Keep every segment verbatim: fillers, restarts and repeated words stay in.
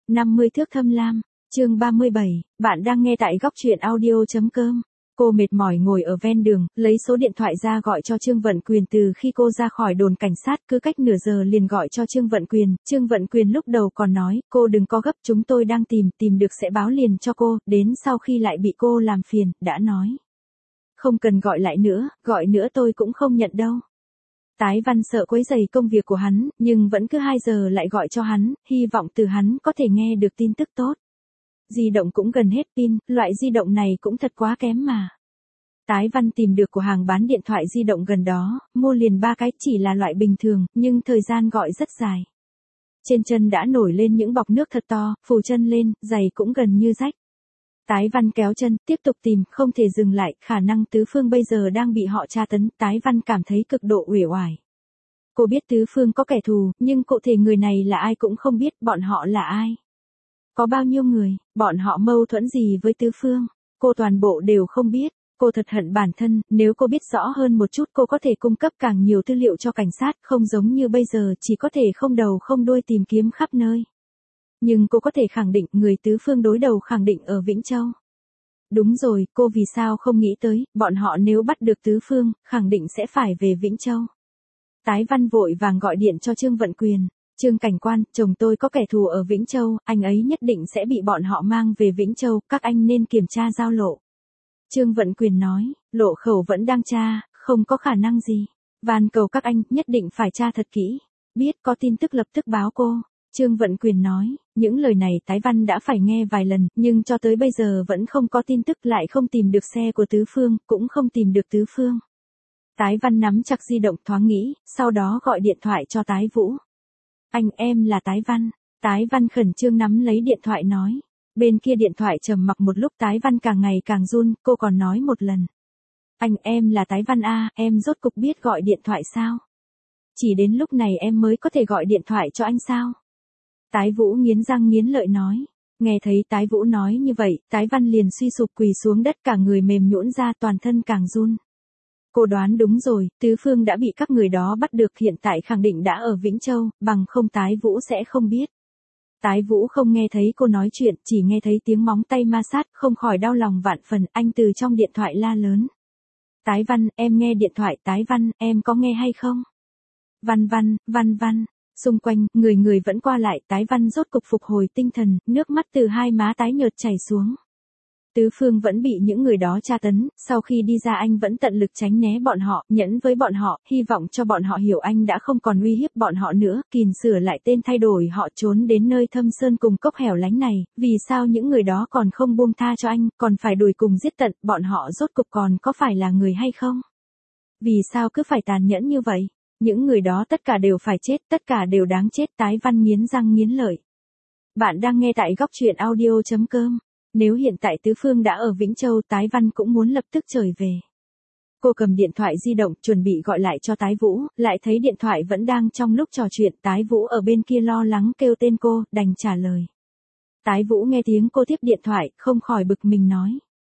năm mươi thước thâm lam, chương ba mươi bảy, bạn đang nghe tại góc truyện audio.com. Cô mệt mỏi ngồi ở ven đường, lấy số điện thoại ra gọi cho Trương Vận Quyền. Từ khi cô ra khỏi đồn cảnh sát cứ cách nửa giờ liền gọi cho Trương Vận Quyền. Trương Vận Quyền lúc đầu còn nói, cô đừng có gấp, chúng tôi đang tìm, tìm được sẽ báo liền cho cô, đến sau khi lại bị cô làm phiền, đã nói. Không cần gọi lại nữa, gọi nữa tôi cũng không nhận đâu. Tái Văn sợ quấy rầy công việc của hắn, nhưng vẫn cứ hai giờ lại gọi cho hắn, hy vọng từ hắn có thể nghe được tin tức tốt. Di động cũng gần hết pin, loại di động này cũng thật quá kém mà. Tái Văn tìm được cửa hàng bán điện thoại di động gần đó, mua liền ba cái, chỉ là loại bình thường, nhưng thời gian gọi rất dài. Trên chân đã nổi lên những bọt nước thật to, phủ chân lên, giày cũng gần như rách. Tái Văn kéo chân, tiếp tục tìm, không thể dừng lại, khả năng Tứ Phương bây giờ đang bị họ tra tấn, Tái Văn cảm thấy cực độ uể oải. Cô biết Tứ Phương có kẻ thù, nhưng cụ thể người này là ai cũng không biết, bọn họ là ai. Có bao nhiêu người, bọn họ mâu thuẫn gì với Tứ Phương, cô toàn bộ đều không biết. Cô thật hận bản thân, nếu cô biết rõ hơn một chút cô có thể cung cấp càng nhiều tư liệu cho cảnh sát, không giống như bây giờ chỉ có thể không đầu không đuôi tìm kiếm khắp nơi. Nhưng cô có thể khẳng định người Tứ Phương đối đầu khẳng định ở Vĩnh Châu. Đúng rồi, cô vì sao không nghĩ tới, bọn họ nếu bắt được Tứ Phương, khẳng định sẽ phải về Vĩnh Châu. Tái Văn vội vàng gọi điện cho Trương Vận Quyền. Trương cảnh quan, chồng tôi có kẻ thù ở Vĩnh Châu, anh ấy nhất định sẽ bị bọn họ mang về Vĩnh Châu, các anh nên kiểm tra giao lộ. Trương Vận Quyền nói, lộ khẩu vẫn đang tra, không có khả năng gì. Van cầu các anh, nhất định phải tra thật kỹ. Biết có tin tức lập tức báo cô. Trương Vận Quyền nói, những lời này Tái Văn đã phải nghe vài lần, nhưng cho tới bây giờ vẫn không có tin tức, lại không tìm được xe của Tứ Phương, cũng không tìm được Tứ Phương. Tái Văn nắm chặt di động thoáng nghĩ, sau đó gọi điện thoại cho Tái Vũ. Anh, em là Tái Văn. Tái Văn khẩn trương nắm lấy điện thoại nói. Bên kia điện thoại trầm mặc một lúc, Tái Văn càng ngày càng run, cô còn nói một lần. Anh, em là Tái Văn a, em rốt cục biết gọi điện thoại sao? Chỉ đến lúc này em mới có thể gọi điện thoại cho anh sao? Tái Vũ nghiến răng nghiến lợi nói. Nghe thấy Tái Vũ nói như vậy, Tái Văn liền suy sụp quỳ xuống đất, cả người mềm nhũn ra, toàn thân càng run. Cô đoán đúng rồi, Tứ Phương đã bị các người đó bắt được, hiện tại khẳng định đã ở Vĩnh Châu, bằng không Tái Vũ sẽ không biết. Tái Vũ không nghe thấy cô nói chuyện, chỉ nghe thấy tiếng móng tay ma sát, không khỏi đau lòng vạn phần, anh từ trong điện thoại la lớn. Tái Văn, em nghe điện thoại, Tái Văn, em có nghe hay không? Văn Văn, Văn Văn, xung quanh, người người vẫn qua lại, Tái Văn rốt cục phục hồi tinh thần, nước mắt từ hai má tái nhợt chảy xuống. Tứ Phương vẫn bị những người đó tra tấn, sau khi đi ra anh vẫn tận lực tránh né bọn họ, nhẫn với bọn họ, hy vọng cho bọn họ hiểu anh đã không còn uy hiếp bọn họ nữa, kìm sửa lại tên thay đổi họ trốn đến nơi thâm sơn cùng cốc hẻo lánh này, vì sao những người đó còn không buông tha cho anh, còn phải đuổi cùng giết tận, bọn họ rốt cục còn có phải là người hay không? Vì sao cứ phải tàn nhẫn như vậy? Những người đó tất cả đều phải chết, tất cả đều đáng chết, Tái Văn nghiến răng nghiến lợi. Bạn đang nghe tại góc truyện audio.com. Nếu hiện tại Tứ Phương đã ở Vĩnh Châu, Tái Văn cũng muốn lập tức trở về. Cô cầm điện thoại di động, chuẩn bị gọi lại cho Tái Vũ, lại thấy điện thoại vẫn đang trong lúc trò chuyện, Tái Vũ ở bên kia lo lắng kêu tên cô, đành trả lời. Tái Vũ nghe tiếng cô tiếp điện thoại, không khỏi bực mình nói.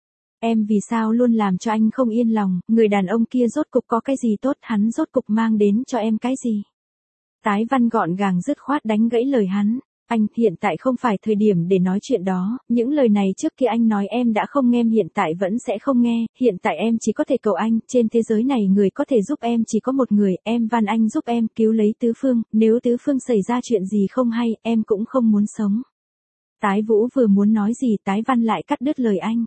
Em vì sao luôn làm cho anh không yên lòng, người đàn ông kia rốt cục có cái gì tốt, hắn rốt cục mang đến cho em cái gì? Tái Văn gọn gàng dứt khoát đánh gãy lời hắn. Anh, hiện tại không phải thời điểm để nói chuyện đó, những lời này trước kia anh nói em đã không nghe, hiện tại vẫn sẽ không nghe, hiện tại em chỉ có thể cầu anh, trên thế giới này người có thể giúp em chỉ có một người, em van anh giúp em cứu lấy Tứ Phương, nếu Tứ Phương xảy ra chuyện gì không hay, em cũng không muốn sống. Tái Vũ vừa muốn nói gì, Tái Văn lại cắt đứt lời anh.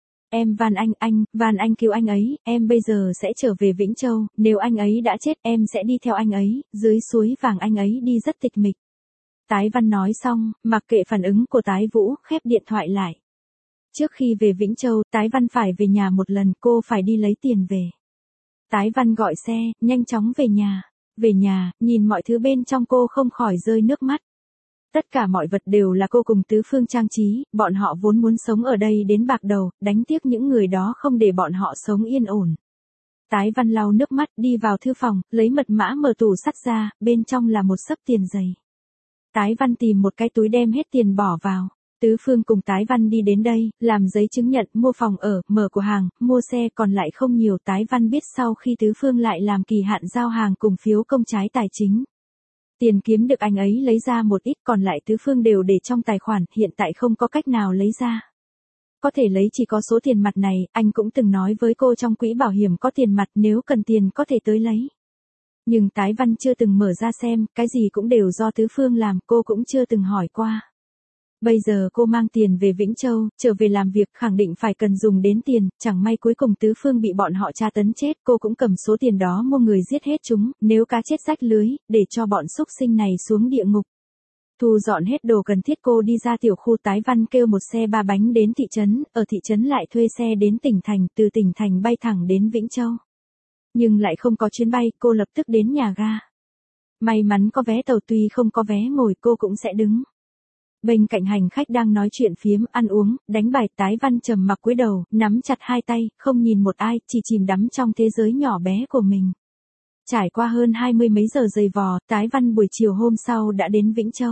Em van anh, anh, van anh cứu anh ấy, em bây giờ sẽ trở về Vĩnh Châu, nếu anh ấy đã chết em sẽ đi theo anh ấy, dưới suối vàng anh ấy đi rất tịch mịch. Tái Văn nói xong, mặc kệ phản ứng của Tái Vũ, khép điện thoại lại. Trước khi về Vĩnh Châu, Tái Văn phải về nhà một lần, cô phải đi lấy tiền về. Tái Văn gọi xe, nhanh chóng về nhà. Về nhà, nhìn mọi thứ bên trong cô không khỏi rơi nước mắt. Tất cả mọi vật đều là cô cùng Tứ Phương trang trí, bọn họ vốn muốn sống ở đây đến bạc đầu, đánh tiếc những người đó không để bọn họ sống yên ổn. Tái Văn lau nước mắt, đi vào thư phòng, lấy mật mã mở tủ sắt ra, bên trong là một xấp tiền dày. Tái Văn tìm một cái túi đem hết tiền bỏ vào. Tứ Phương cùng Tái Văn đi đến đây, làm giấy chứng nhận, mua phòng ở, mở cửa hàng, mua xe, còn lại không nhiều. Tái Văn biết sau khi Tứ Phương lại làm kỳ hạn giao hàng cùng phiếu công trái tài chính. Tiền kiếm được anh ấy lấy ra một ít, còn lại Tứ Phương đều để trong tài khoản, hiện tại không có cách nào lấy ra. Có thể lấy chỉ có số tiền mặt này, anh cũng từng nói với cô trong quỹ bảo hiểm có tiền mặt, nếu cần tiền có thể tới lấy. Nhưng Tái Văn chưa từng mở ra xem, cái gì cũng đều do Tứ Phương làm, cô cũng chưa từng hỏi qua. Bây giờ cô mang tiền về Vĩnh Châu, trở về làm việc, khẳng định phải cần dùng đến tiền, chẳng may cuối cùng Tứ Phương bị bọn họ tra tấn chết, cô cũng cầm số tiền đó mua người giết hết chúng, nếu cá chết rách lưới, để cho bọn xúc sinh này xuống địa ngục. Thu dọn hết đồ cần thiết cô đi ra tiểu khu. Tái Văn kêu một xe ba bánh đến thị trấn, ở thị trấn lại thuê xe đến tỉnh thành, từ tỉnh thành bay thẳng đến Vĩnh Châu. Nhưng lại không có chuyến bay, cô lập tức đến nhà ga. May mắn có vé tàu, tuy không có vé ngồi cô cũng sẽ đứng. Bên cạnh hành khách đang nói chuyện phiếm, ăn uống, đánh bài. Tái Văn trầm mặc cúi đầu, nắm chặt hai tay, không nhìn một ai, chỉ chìm đắm trong thế giới nhỏ bé của mình. Trải qua hơn hai mươi mấy giờ dày vò, Tái Văn buổi chiều hôm sau đã đến Vĩnh Châu.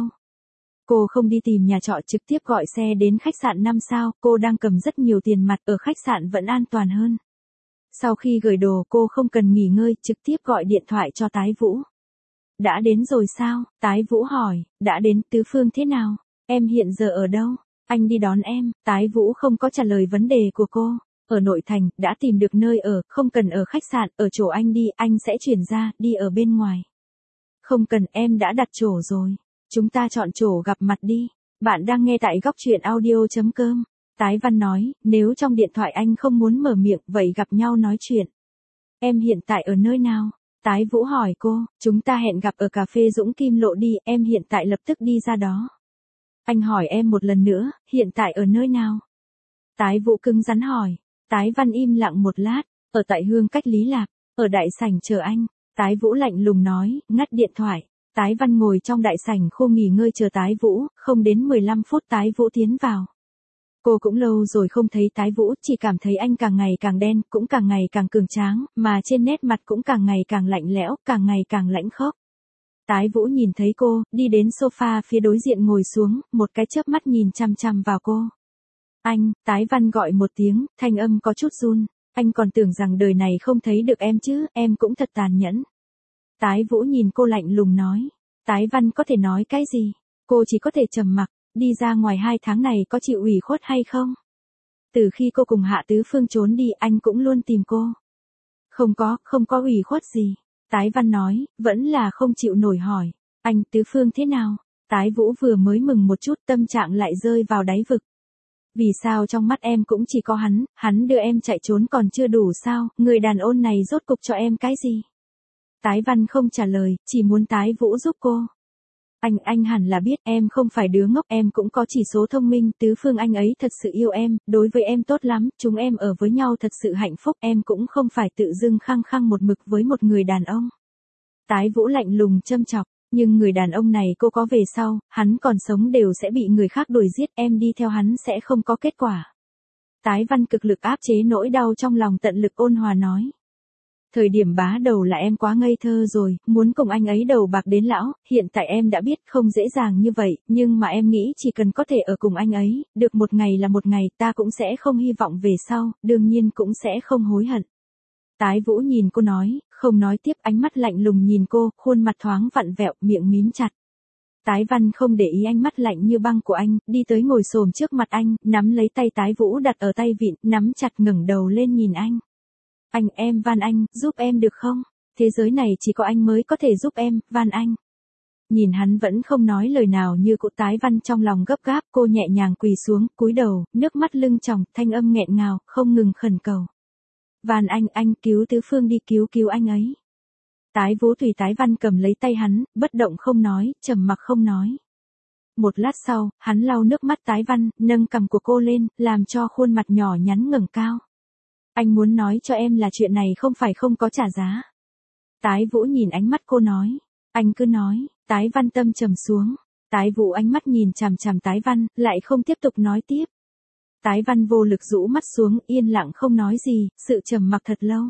Cô không đi tìm nhà trọ, trực tiếp gọi xe đến khách sạn năm sao, cô đang cầm rất nhiều tiền mặt, ở khách sạn vẫn an toàn hơn. Sau khi gửi đồ cô không cần nghỉ ngơi, trực tiếp gọi điện thoại cho Tái Vũ. Đã đến rồi sao? Tái Vũ hỏi, đã đến. Tứ Phương thế nào? Em hiện giờ ở đâu? Anh đi đón em. Tái Vũ không có trả lời vấn đề của cô. Ở nội thành, đã tìm được nơi ở, không cần ở khách sạn, ở chỗ anh đi, anh sẽ chuyển ra, đi ở bên ngoài. Không cần, em đã đặt chỗ rồi. Chúng ta chọn chỗ gặp mặt đi. Bạn đang nghe tại góc truyện audio chấm com. Tái Văn nói, nếu trong điện thoại anh không muốn mở miệng, vậy gặp nhau nói chuyện. Em hiện tại ở nơi nào? Tái Vũ hỏi cô, chúng ta hẹn gặp ở cà phê Dũng Kim Lộ đi, em hiện tại lập tức đi ra đó. Anh hỏi em một lần nữa, hiện tại ở nơi nào? Tái Vũ cứng rắn hỏi. Tái Văn im lặng một lát, ở tại Hương cách Lý Lạp, ở đại sảnh chờ anh. Tái Vũ lạnh lùng nói, ngắt điện thoại. Tái Văn ngồi trong đại sảnh khu nghỉ ngơi chờ Tái Vũ, không đến mười lăm phút Tái Vũ tiến vào. Cô cũng lâu rồi không thấy Tái Vũ, chỉ cảm thấy anh càng ngày càng đen, cũng càng ngày càng cường tráng, mà trên nét mặt cũng càng ngày càng lạnh lẽo, càng ngày càng lãnh khốc. Tái Vũ nhìn thấy cô, đi đến sofa phía đối diện ngồi xuống, một cái chớp mắt nhìn chằm chằm vào cô. Anh, Tái Văn gọi một tiếng, thanh âm có chút run. Anh còn tưởng rằng đời này không thấy được em chứ, em cũng thật tàn nhẫn. Tái Vũ nhìn cô lạnh lùng nói. Tái Văn có thể nói cái gì? Cô chỉ có thể trầm mặc. Đi ra ngoài hai tháng này có chịu ủy khuất hay không? Từ khi cô cùng Hạ Tứ Phương trốn đi, anh cũng luôn tìm cô. Không có, không có ủy khuất gì. Tái Văn nói, vẫn là không chịu nổi hỏi. Anh, Tứ Phương thế nào? Tái Vũ vừa mới mừng một chút, tâm trạng lại rơi vào đáy vực. Vì sao trong mắt em cũng chỉ có hắn, hắn đưa em chạy trốn còn chưa đủ sao, người đàn ông này rốt cục cho em cái gì? Tái Văn không trả lời, chỉ muốn Tái Vũ giúp cô. Anh, anh hẳn là biết, em không phải đứa ngốc, em cũng có chỉ số thông minh, Tứ Phương anh ấy thật sự yêu em, đối với em tốt lắm, chúng em ở với nhau thật sự hạnh phúc, em cũng không phải tự dưng khăng khăng một mực với một người đàn ông. Tái Vũ lạnh lùng châm chọc, nhưng người đàn ông này cô có về sau, hắn còn sống đều sẽ bị người khác đuổi giết, em đi theo hắn sẽ không có kết quả. Tái Văn cực lực áp chế nỗi đau trong lòng, tận lực ôn hòa nói. Thời điểm bá đầu là em quá ngây thơ rồi, muốn cùng anh ấy đầu bạc đến lão, hiện tại em đã biết không dễ dàng như vậy, nhưng mà em nghĩ chỉ cần có thể ở cùng anh ấy, được một ngày là một ngày, ta cũng sẽ không hy vọng về sau, đương nhiên cũng sẽ không hối hận. Tái Vũ nhìn cô nói, không nói tiếp, ánh mắt lạnh lùng nhìn cô, khuôn mặt thoáng vặn vẹo, miệng mím chặt. Tái Văn không để ý ánh mắt lạnh như băng của anh, đi tới ngồi xổm trước mặt anh, nắm lấy tay Tái Vũ đặt ở tay vịn, nắm chặt ngẩng đầu lên nhìn anh. Anh, em van anh, giúp em được không? Thế giới này chỉ có anh mới có thể giúp em, van anh. Nhìn hắn vẫn không nói lời nào như cũ, Tái Văn trong lòng gấp gáp, cô nhẹ nhàng quỳ xuống, cúi đầu, nước mắt lưng tròng, thanh âm nghẹn ngào, không ngừng khẩn cầu. Van anh, anh cứu Tứ Phương đi, cứu cứu anh ấy. Tái Vũ tùy Tái Văn cầm lấy tay hắn, bất động không nói, trầm mặc không nói. Một lát sau, hắn lau nước mắt Tái Văn, nâng cằm của cô lên, làm cho khuôn mặt nhỏ nhắn ngẩng cao. Anh muốn nói cho em là chuyện này không phải không có trả giá. Tái Vũ nhìn ánh mắt cô nói. Anh cứ nói. Tái Văn tâm trầm xuống. Tái Vũ ánh mắt nhìn chằm chằm Tái Văn, lại không tiếp tục nói tiếp. Tái Văn vô lực rũ mắt xuống, yên lặng không nói gì, sự trầm mặc thật lâu.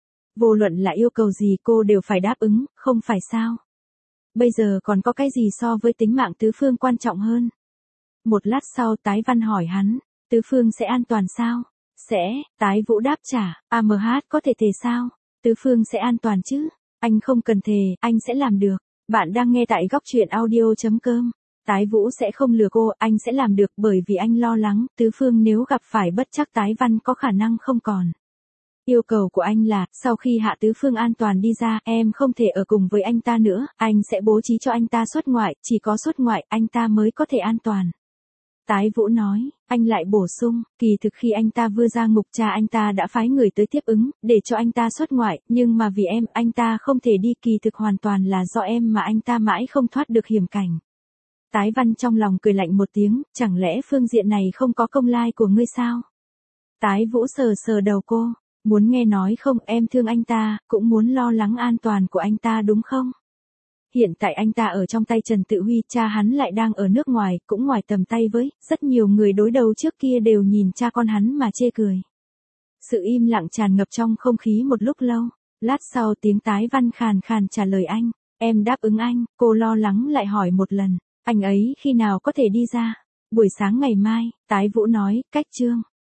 Vô luận là yêu cầu gì cô đều phải đáp ứng, không phải sao? Bây giờ còn có cái gì so với tính mạng Tứ Phương quan trọng hơn? Một lát sau Tái Văn hỏi hắn, Tứ Phương sẽ an toàn sao? Sẽ, Tái Vũ đáp trả, a em hát có thể thề sao? Tứ Phương sẽ an toàn chứ? Anh không cần thề, anh sẽ làm được. Bạn đang nghe tại góc chuyện audio chấm com. Tái Vũ sẽ không lừa cô, anh sẽ làm được bởi vì anh lo lắng Tứ Phương nếu gặp phải bất trắc Tái Văn có khả năng không còn. Yêu cầu của anh là, sau khi Hạ Tứ Phương an toàn đi ra, em không thể ở cùng với anh ta nữa, anh sẽ bố trí cho anh ta xuất ngoại, chỉ có xuất ngoại anh ta mới có thể an toàn. Tái Vũ nói, anh lại bổ sung, kỳ thực khi anh ta vừa ra ngục cha anh ta đã phái người tới tiếp ứng, để cho anh ta xuất ngoại, nhưng mà vì em, anh ta không thể đi, kỳ thực hoàn toàn là do em mà anh ta mãi không thoát được hiểm cảnh. Tái Văn trong lòng cười lạnh một tiếng, chẳng lẽ phương diện này không có công lai của ngươi sao? Tái Vũ sờ sờ đầu cô, muốn nghe nói không, em thương anh ta, cũng muốn lo lắng an toàn của anh ta đúng không? Hiện tại anh ta ở trong tay Trần Tự Huy, cha hắn lại đang ở nước ngoài, cũng ngoài tầm tay với, rất nhiều người đối đầu trước kia đều nhìn cha con hắn mà chê cười. Sự im lặng tràn ngập trong không khí một lúc lâu, lát sau tiếng Tái Văn khàn khàn trả lời anh, em đáp ứng anh, cô lo lắng lại hỏi một lần, anh ấy khi nào có thể đi ra? Buổi sáng ngày mai, Tái Vũ nói, cách trương.